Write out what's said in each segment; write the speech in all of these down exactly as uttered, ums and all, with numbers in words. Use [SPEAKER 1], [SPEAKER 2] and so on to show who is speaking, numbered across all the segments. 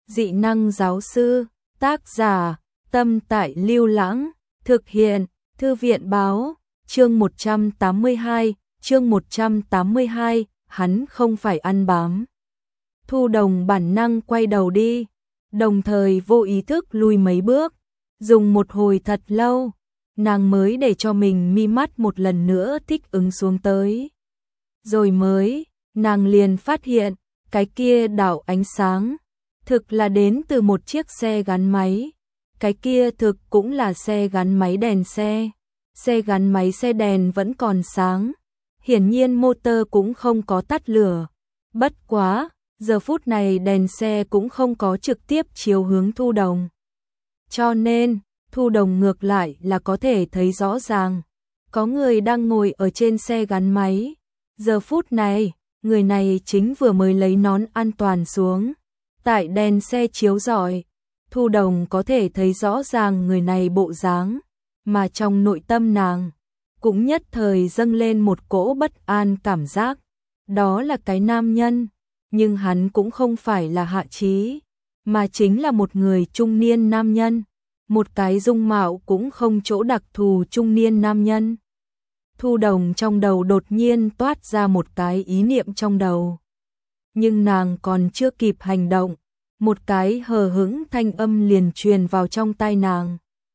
[SPEAKER 1] Dị năng giáo sư, tác giả, Tâm Tại Lưu Lãng, thực hiện, Thư viện báo, chương một trăm tám mươi hai, chương một trăm tám mươi hai, hắn không phải ăn bám. Thu Đồng bản năng quay đầu đi, đồng thời vô ý thức lùi mấy bước, dùng một hồi thật lâu, nàng mới để cho mình mi mắt một lần nữa thích ứng xuống tới. Rồi mới, nàng liền phát hiện, cái kia đạo ánh sáng, thực là đến từ một chiếc xe gắn máy. Cái kia thực cũng là xe gắn máy đèn xe. Xe gắn máy xe đèn vẫn còn sáng. Hiển nhiên motor cũng không có tắt lửa. Bất quá, giờ phút này đèn xe cũng không có trực tiếp chiếu hướng Thu Đồng. Cho nên, Thu Đồng ngược lại là có thể thấy rõ ràng. Có người đang ngồi ở trên xe gắn máy. Giờ phút này, người này chính vừa mới lấy nón an toàn xuống. Tại đèn xe chiếu rọi, Thu Đồng có thể thấy rõ ràng người này bộ dáng, mà trong nội tâm nàng cũng nhất thời dâng lên một cỗ bất an cảm giác. Đó là cái nam nhân, nhưng hắn cũng không phải là Hạ Chí, mà chính là một người trung niên nam nhân, một cái dung mạo cũng không chỗ đặc thù trung niên nam nhân. Thu Đồng trong đầu đột nhiên toát ra một cái ý niệm trong đầu. Nhưng nàng còn chưa kịp hành động, một cái hờ hững thanh âm liền truyền vào trong tai nàng.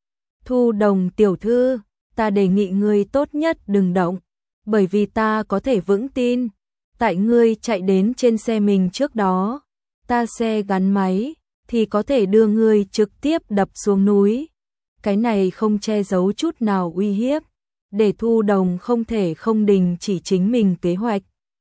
[SPEAKER 1] Thu Đồng tiểu thư, ta đề nghị ngươi tốt nhất đừng động, bởi vì ta có thể vững tin, tại ngươi chạy đến trên xe mình trước đó, ta xe gắn máy, thì có thể đưa ngươi trực tiếp đập xuống núi. Cái này không che giấu chút nào uy hiếp, để Thu Đồng không thể không đình chỉ chính mình kế hoạch.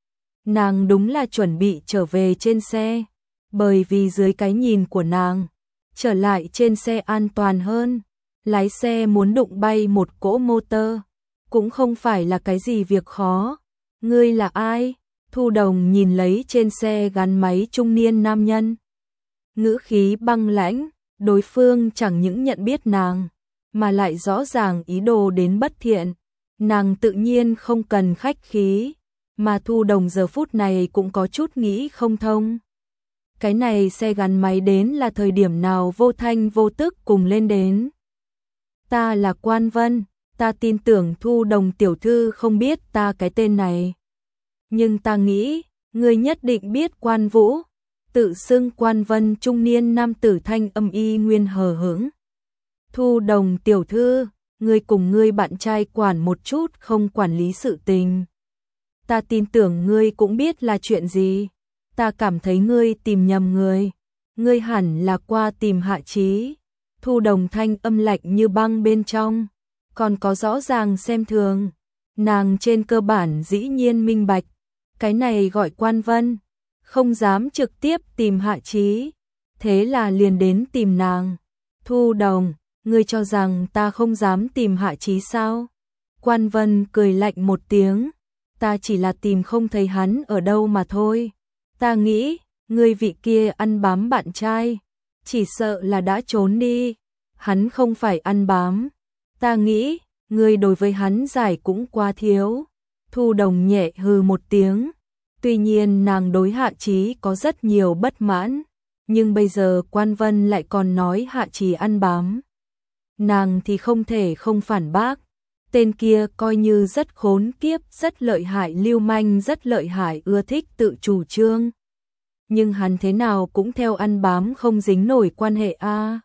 [SPEAKER 1] Nàng đúng là chuẩn bị trở về trên xe, bởi vì dưới cái nhìn của nàng, trở lại trên xe an toàn hơn. Lái xe muốn đụng bay một cỗ motor, cũng không phải là cái gì việc khó. Ngươi là ai? Thu Đồng nhìn lấy trên xe gắn máy trung niên nam nhân. Ngữ khí băng lãnh, đối phương chẳng những nhận biết nàng, mà lại rõ ràng ý đồ đến bất thiện. Nàng tự nhiên không cần khách khí, mà Thu Đồng giờ phút này cũng có chút nghĩ không thông. Cái này xe gắn máy đến là thời điểm nào vô thanh vô tức cùng lên đến. Ta là Quan Vân, ta tin tưởng Thu Đồng tiểu thư không biết ta cái tên này. Nhưng ta nghĩ, ngươi nhất định biết Quan Vũ, tự xưng Quan Vân trung niên nam tử thanh âm y nguyên hờ hững. Thu Đồng tiểu thư, ngươi cùng ngươi bạn trai quản một chút không quản lý sự tình. Ta tin tưởng ngươi cũng biết là chuyện gì. Ta cảm thấy ngươi tìm nhầm người. Ngươi hẳn là qua tìm Hạ Chí. Thu Đồng thanh âm lạnh như băng bên trong, còn có rõ ràng xem thường. Nàng trên cơ bản dĩ nhiên minh bạch, cái này gọi Quan Vân, không dám trực tiếp tìm Hạ Chí, thế là liền đến tìm nàng. Thu Đồng, ngươi cho rằng ta không dám tìm Hạ Chí sao? Quan Vân cười lạnh một tiếng, ta chỉ là tìm không thấy hắn ở đâu mà thôi. Ta nghĩ, ngươi vị kia ăn bám bạn trai, chỉ sợ là đã trốn đi. Hắn không phải ăn bám. Ta nghĩ, ngươi đối với hắn giải cũng quá thiếu. Thu Đồng nhẹ hừ một tiếng. Tuy nhiên nàng đối Hạ Chí có rất nhiều bất mãn, nhưng bây giờ Quan Vân lại còn nói Hạ Chí ăn bám. Nàng thì không thể không phản bác. Tên kia coi như rất khốn kiếp, rất lợi hại lưu manh, rất lợi hại ưa thích tự chủ trương. Nhưng hắn thế nào cũng theo ăn bám không dính nổi quan hệ a. À.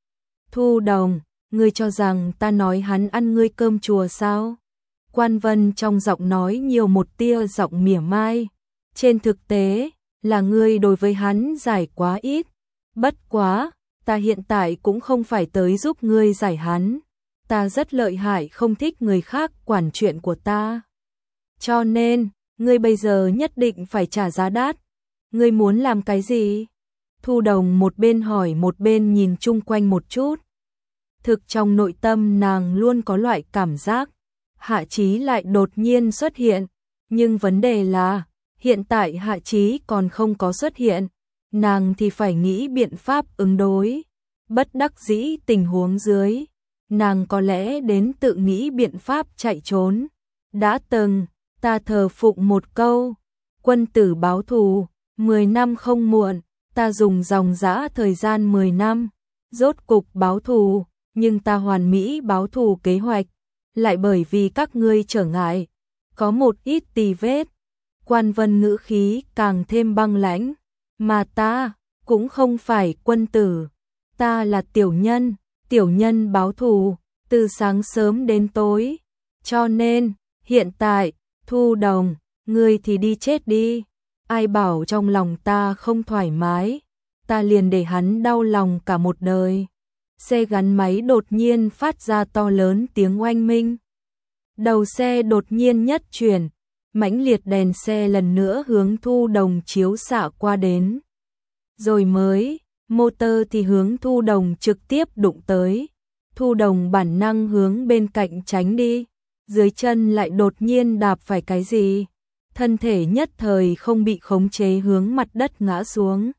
[SPEAKER 1] Thu Đồng, ngươi cho rằng ta nói hắn ăn ngươi cơm chùa sao? Quan Vân trong giọng nói nhiều một tia giọng mỉa mai. Trên thực tế, là ngươi đối với hắn giải quá ít. Bất quá, ta hiện tại cũng không phải tới giúp ngươi giải hắn. Ta rất lợi hại không thích người khác quản chuyện của ta. Cho nên, ngươi bây giờ nhất định phải trả giá đắt. Ngươi muốn làm cái gì? Thu Đồng một bên hỏi một bên nhìn chung quanh một chút. Thực trong nội tâm nàng luôn có loại cảm giác, Hạ Chí lại đột nhiên xuất hiện. Nhưng vấn đề là, hiện tại Hạ Chí còn không có xuất hiện. Nàng thì phải nghĩ biện pháp ứng đối. Bất đắc dĩ tình huống dưới, nàng có lẽ đến tự nghĩ biện pháp chạy trốn. Đã từng, ta thờ phụng một câu, quân tử báo thù, mười năm không muộn. ta dùng dòng dã thời gian mười năm, rốt cục báo thù, nhưng ta hoàn mỹ báo thù kế hoạch, lại bởi vì các ngươi trở ngại, có một ít tì vết. Quan Vân ngữ khí càng thêm băng lãnh, mà ta cũng không phải quân tử, ta là tiểu nhân, tiểu nhân báo thù, từ sáng sớm đến tối, cho nên, hiện tại, Thu Đồng, ngươi thì đi chết đi, ai bảo trong lòng ta không thoải mái, ta liền để hắn đau lòng cả một đời. Xe gắn máy đột nhiên phát ra to lớn tiếng oanh minh. Đầu xe đột nhiên nhất chuyển, mãnh liệt đèn xe lần nữa hướng Thu Đồng chiếu xạ qua đến. Rồi mới, motor thì hướng Thu Đồng trực tiếp đụng tới. Thu Đồng bản năng hướng bên cạnh tránh đi, dưới chân lại đột nhiên đạp phải cái gì. Thân thể nhất thời không bị khống chế hướng mặt đất ngã xuống.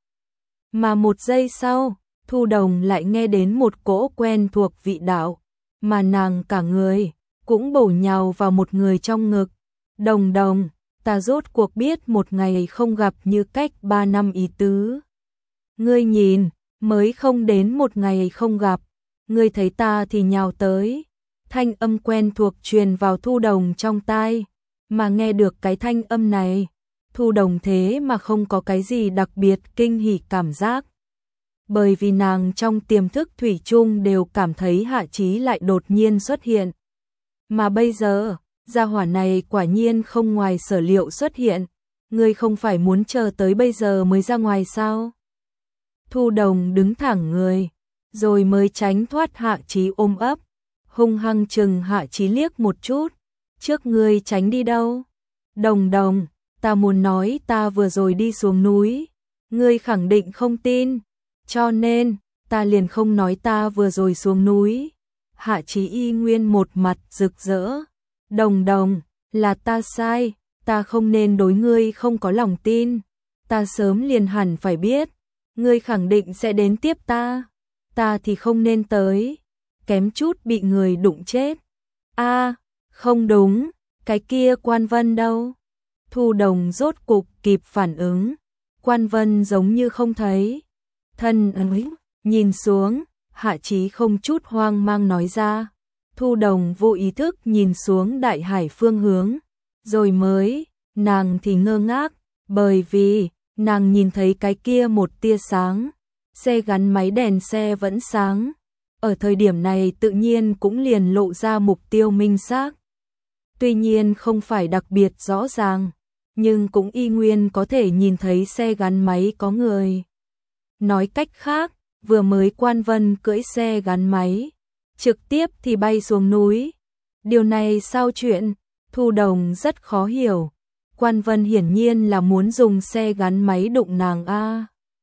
[SPEAKER 1] Mà một giây sau, Thu Đồng lại nghe đến một cỗ quen thuộc vị đạo, mà nàng cả người cũng bổ nhào vào một người trong ngực. Đồng Đồng, ta rốt cuộc biết một ngày không gặp như cách ba năm ý tứ. Ngươi nhìn, mới không đến một ngày không gặp, ngươi thấy ta thì nhào tới. Thanh âm quen thuộc truyền vào Thu Đồng trong tai, mà nghe được cái thanh âm này, Thu Đồng thế mà không có cái gì đặc biệt kinh hỉ cảm giác. Bởi vì nàng trong tiềm thức thủy chung đều cảm thấy Hạ Chí lại đột nhiên xuất hiện. Mà bây giờ, gia hỏa này quả nhiên không ngoài sở liệu xuất hiện, ngươi không phải muốn chờ tới bây giờ mới ra ngoài sao? Thu Đồng đứng thẳng người, rồi mới tránh thoát Hạ Chí ôm ấp, hung hăng chừng Hạ Chí liếc một chút, trước ngươi tránh đi đâu? Đồng Đồng, ta muốn nói ta vừa rồi đi xuống núi, ngươi khẳng định không tin, cho nên, ta liền không nói ta vừa rồi xuống núi. Hạ Chí y nguyên một mặt rực rỡ, Đồng Đồng, là ta sai, ta không nên đối ngươi không có lòng tin, ta sớm liền hẳn phải biết, ngươi khẳng định sẽ đến tiếp ta, ta thì không nên tới, kém chút bị người đụng chết. A, không đúng, cái kia Quan Vân đâu? Thu Đồng rốt cục kịp phản ứng, Quan Vân giống như không thấy. Thân ấy, nhìn xuống, Hạ Chí không chút hoang mang nói ra. Thu Đồng vô ý thức nhìn xuống đại hải phương hướng, rồi mới, nàng thì ngơ ngác, bởi vì, nàng nhìn thấy cái kia một tia sáng, xe gắn máy đèn xe vẫn sáng, ở thời điểm này tự nhiên cũng liền lộ ra mục tiêu minh xác. Tuy nhiên không phải đặc biệt rõ ràng, nhưng cũng y nguyên có thể nhìn thấy xe gắn máy có người. Nói cách khác, vừa mới Quan Vân cưỡi xe gắn máy, trực tiếp thì bay xuống núi. Điều này sao chuyện? Thu Đồng rất khó hiểu. Quan Vân hiển nhiên là muốn dùng xe gắn máy đụng nàng a,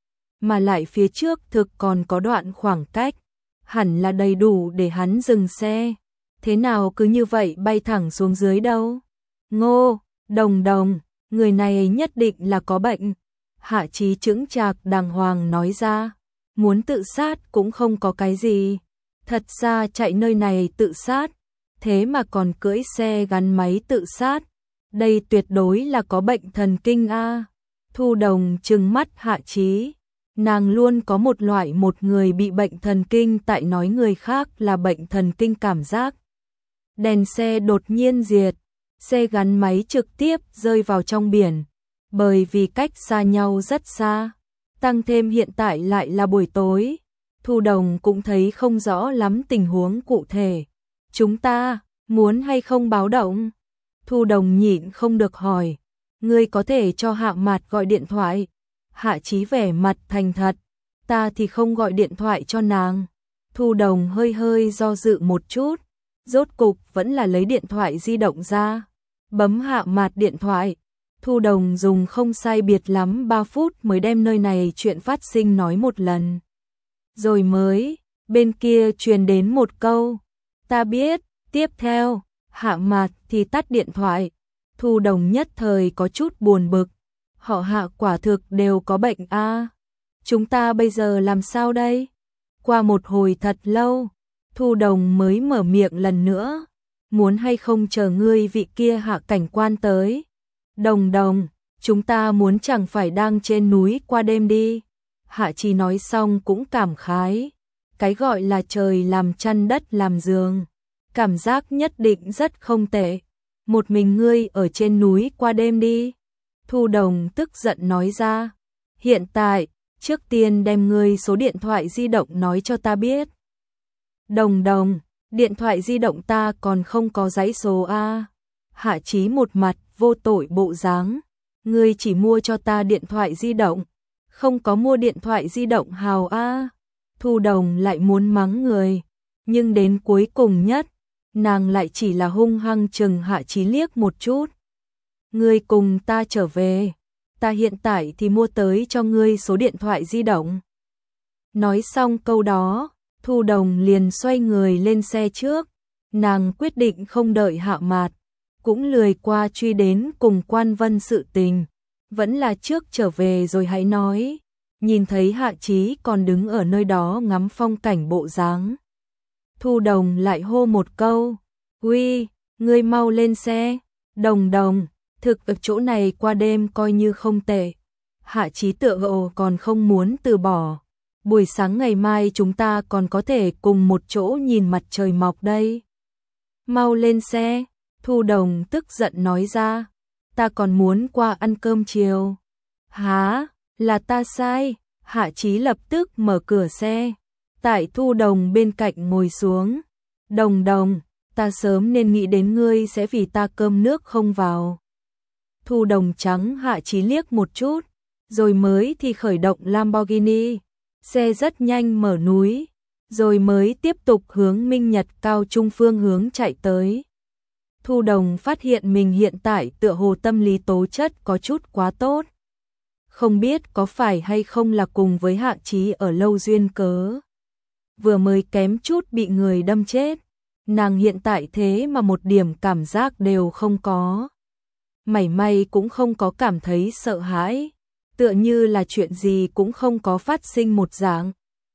[SPEAKER 1] mà lại phía trước thực còn có đoạn khoảng cách, hẳn là đầy đủ để hắn dừng xe. Thế nào cứ như vậy bay thẳng xuống dưới đâu? Ngô, Đồng Đồng, người này nhất định là có bệnh. Hạ Chí chững chạc đàng hoàng nói ra, muốn tự sát cũng không có cái gì. Thật ra chạy nơi này tự sát, thế mà còn cưỡi xe gắn máy tự sát. Đây tuyệt đối là có bệnh thần kinh a. Thu Đồng trừng mắt Hạ Chí, nàng luôn có một loại một người bị bệnh thần kinh tại nói người khác là bệnh thần kinh cảm giác. Đèn xe đột nhiên diệt, xe gắn máy trực tiếp rơi vào trong biển, bởi vì cách xa nhau rất xa, tăng thêm hiện tại lại là buổi tối, Thu Đồng cũng thấy không rõ lắm tình huống cụ thể. Chúng ta, muốn hay không báo động? Thu Đồng nhịn không được hỏi, ngươi có thể cho Hạ Mạt gọi điện thoại. Hạ Chí vẻ mặt thành thật, ta thì không gọi điện thoại cho nàng. Thu Đồng hơi hơi do dự một chút, rốt cục vẫn là lấy điện thoại di động ra, bấm Hạ Mạt điện thoại. Thu Đồng dùng không sai biệt lắm ba phút mới đem nơi này chuyện phát sinh nói một lần. Rồi mới, bên kia truyền đến một câu, ta biết, tiếp theo, Hạ Mạt thì tắt điện thoại. Thu Đồng nhất thời có chút buồn bực, họ Hạ quả thực đều có bệnh a. Chúng ta bây giờ làm sao đây? Qua một hồi thật lâu, Thu Đồng mới mở miệng lần nữa, muốn hay không chờ ngươi vị kia Hạ cảnh quan tới. Đồng Đồng, chúng ta muốn chẳng phải đang trên núi qua đêm đi. Hạ Chí nói xong cũng cảm khái. Cái gọi là trời làm chăn đất làm giường. Cảm giác nhất định rất không tệ. Một mình ngươi ở trên núi qua đêm đi. Thu Đồng tức giận nói ra. Hiện tại, trước tiên đem ngươi số điện thoại di động nói cho ta biết. Đồng Đồng, điện thoại di động ta còn không có dãy số a. Hạ Chí một mặt vô tội bộ dáng. Ngươi chỉ mua cho ta điện thoại di động, không có mua điện thoại di động hào a. Thu Đồng lại muốn mắng người, nhưng đến cuối cùng nhất, nàng lại chỉ là hung hăng chừng Hạ Chí liếc một chút. Ngươi cùng ta trở về, ta hiện tại thì mua tới cho ngươi số điện thoại di động. Nói xong câu đó, Thu Đồng liền xoay người lên xe trước, nàng quyết định không đợi Hạ Mạt, cũng lười qua truy đến cùng Quan Vân sự tình, vẫn là trước trở về rồi hãy nói. Nhìn thấy Hạ Chí còn đứng ở nơi đó ngắm phong cảnh bộ dáng, Thu Đồng lại hô một câu, "Uy, ngươi mau lên xe." Đồng Đồng, thực ở chỗ này qua đêm coi như không tệ. Hạ Chí tựa hồ còn không muốn từ bỏ. Buổi sáng ngày mai chúng ta còn có thể cùng một chỗ nhìn mặt trời mọc đây. Mau lên xe, Thu Đồng tức giận nói ra. Ta còn muốn qua ăn cơm chiều. Hả, là ta sai. Hạ Chí lập tức mở cửa xe. Tại Thu Đồng bên cạnh ngồi xuống. Đồng Đồng, ta sớm nên nghĩ đến ngươi sẽ vì ta cơm nước không vào. Thu Đồng trắng Hạ Chí liếc một chút, rồi mới thì khởi động Lamborghini. Xe rất nhanh mở núi, rồi mới tiếp tục hướng Minh Nhật Cao Trung phương hướng chạy tới. Thu Đồng phát hiện mình hiện tại tựa hồ tâm lý tố chất có chút quá tốt. Không biết có phải hay không là cùng với Hạ Chí ở lâu duyên cớ. Vừa mới kém chút bị người đâm chết, nàng hiện tại thế mà một điểm cảm giác đều không có. Mảy may cũng không có cảm thấy sợ hãi, tựa như là chuyện gì cũng không có phát sinh một dạng.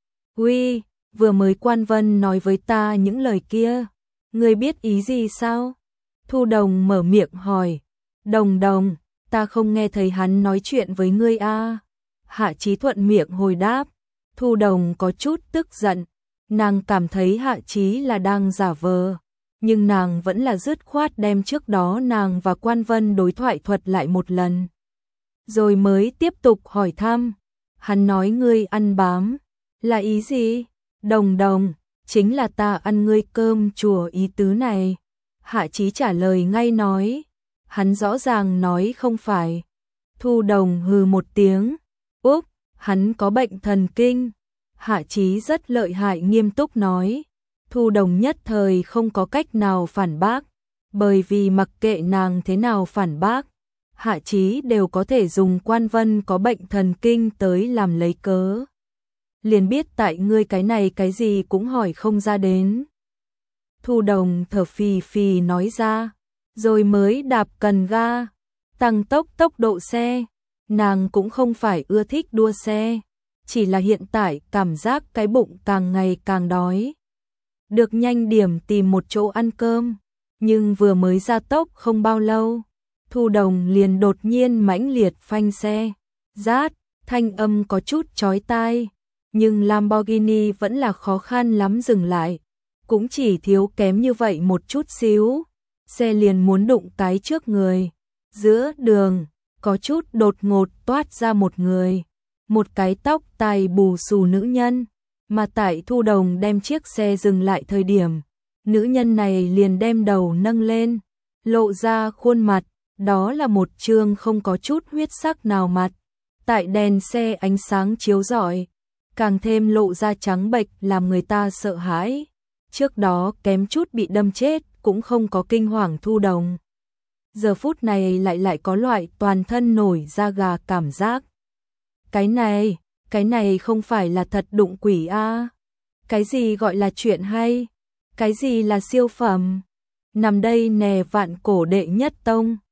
[SPEAKER 1] Uy, vừa mới Quan Vân nói với ta những lời kia, ngươi biết ý gì sao? Thu Đồng mở miệng hỏi. Đồng Đồng, ta không nghe thấy hắn nói chuyện với ngươi a. Hạ Chí thuận miệng hồi đáp. Thu Đồng có chút tức giận, nàng cảm thấy Hạ Chí là đang giả vờ, nhưng nàng vẫn là dứt khoát đem trước đó nàng và Quan Vân đối thoại thuật lại một lần. Rồi mới tiếp tục hỏi thăm. Hắn nói ngươi ăn bám, là ý gì? Đồng Đồng, chính là ta ăn ngươi cơm chùa ý tứ này. Hạ Chí trả lời ngay nói. Hắn rõ ràng nói không phải. Thu Đồng hừ một tiếng. Úp, hắn có bệnh thần kinh. Hạ Chí rất lợi hại nghiêm túc nói. Thu Đồng nhất thời không có cách nào phản bác, bởi vì mặc kệ nàng thế nào phản bác, Hạ Chí đều có thể dùng Quan Vân có bệnh thần kinh tới làm lấy cớ. Liền biết tại ngươi cái này cái gì cũng hỏi không ra đến. Thu Đồng thở phì phì nói ra, rồi mới đạp cần ga, tăng tốc tốc độ xe. Nàng cũng không phải ưa thích đua xe, chỉ là hiện tại cảm giác cái bụng càng ngày càng đói. Được nhanh điểm tìm một chỗ ăn cơm, nhưng vừa mới ra tốc không bao lâu, Thu Đồng liền đột nhiên mãnh liệt phanh xe. Rát, thanh âm có chút chói tai, nhưng Lamborghini vẫn là khó khăn lắm dừng lại, cũng chỉ thiếu kém như vậy một chút xíu, xe liền muốn đụng cái trước người. Giữa đường, có chút đột ngột toát ra một người, một cái tóc tai bù xù nữ nhân, mà tại Thu Đồng đem chiếc xe dừng lại thời điểm, nữ nhân này liền đem đầu nâng lên, lộ ra khuôn mặt, đó là một trương không có chút huyết sắc nào mặt. Tại đèn xe ánh sáng chiếu rọi, càng thêm lộ ra trắng bệch làm người ta sợ hãi. Trước đó kém chút bị đâm chết cũng không có kinh hoàng Thu Đồng. Giờ phút này lại lại có loại toàn thân nổi da gà cảm giác. Cái này, cái này không phải là thật đụng quỷ a. Cái gì gọi là chuyện hay? Cái gì là siêu phẩm? Nằm đây nè vạn cổ đệ nhất tông.